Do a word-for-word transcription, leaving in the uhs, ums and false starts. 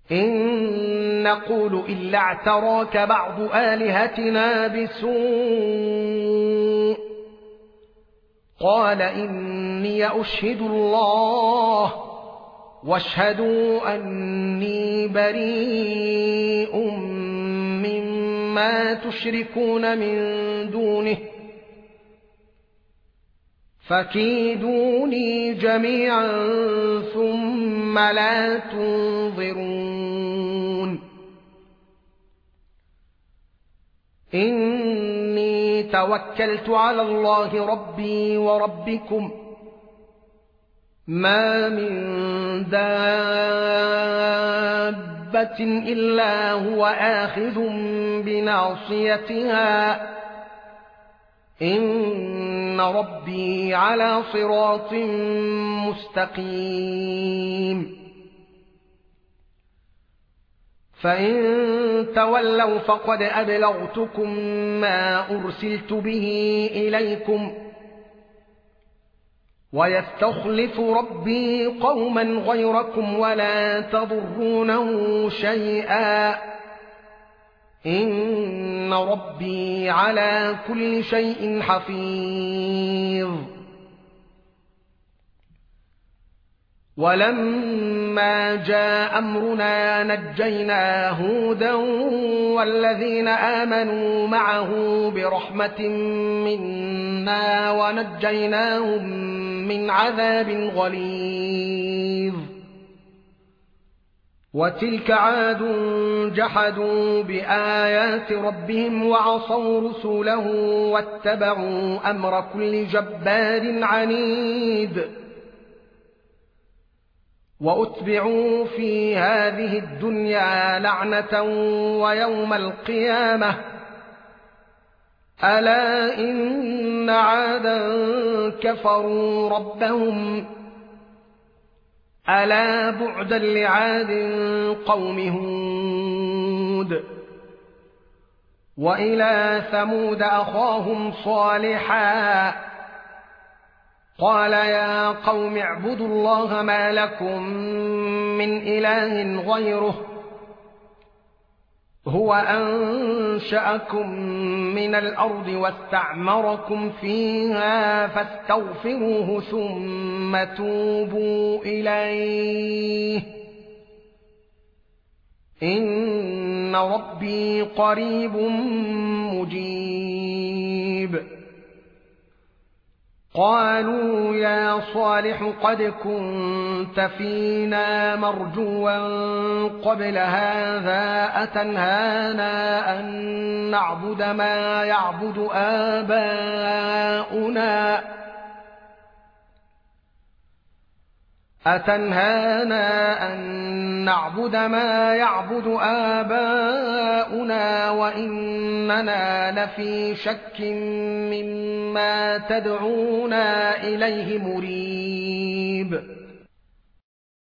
إن نقول إلا اعتراك بعض آلهتنا بسوء قال إني أشهد الله واشهدوا أني بريء مما تشركون من دونه فكيدوني جميعا ثم لا تنظرون إني توكلت على الله ربي وربكم ما من دابة إلا هو آخذ بناصيتها إن ربي على صراط مستقيم فإن تولوا فقد أبلغتكم ما أرسلت به إليكم ويستخلف ربي قوما غيركم ولا تضرونه شيئا إن ربي على كل شيء حفيظ ولما جاء أمرنا نجينا هودا والذين آمنوا معه برحمة منا ونجيناهم من عذاب غليظ وتلك عاد جحدوا بآيات ربهم وعصوا رسله واتبعوا أمر كل جبار عنيد وأتبعوا في هذه الدنيا لعنة ويوم القيامة ألا إن عادا كفروا ربهم ألا بعدا لعاد قوم هود وإلى ثمود أخاهم صالحا قال يا قوم اعبدوا الله ما لكم من إله غيره هو أنشأكم من الأرض واستعمركم فيها فاستغفروه ثم توبوا إليه إن ربي قريب مجيب قالوا يا صالح قد كنت فينا مرجوا قبل هذا أتنهانا أن نعبد ما يعبد آباؤنا أتنهانا أن نعبد ما يعبد آباؤنا وإننا لفي شك مما تدعونا إليه مريب